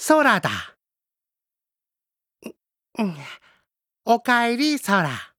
空だ。うん、おかえり、空。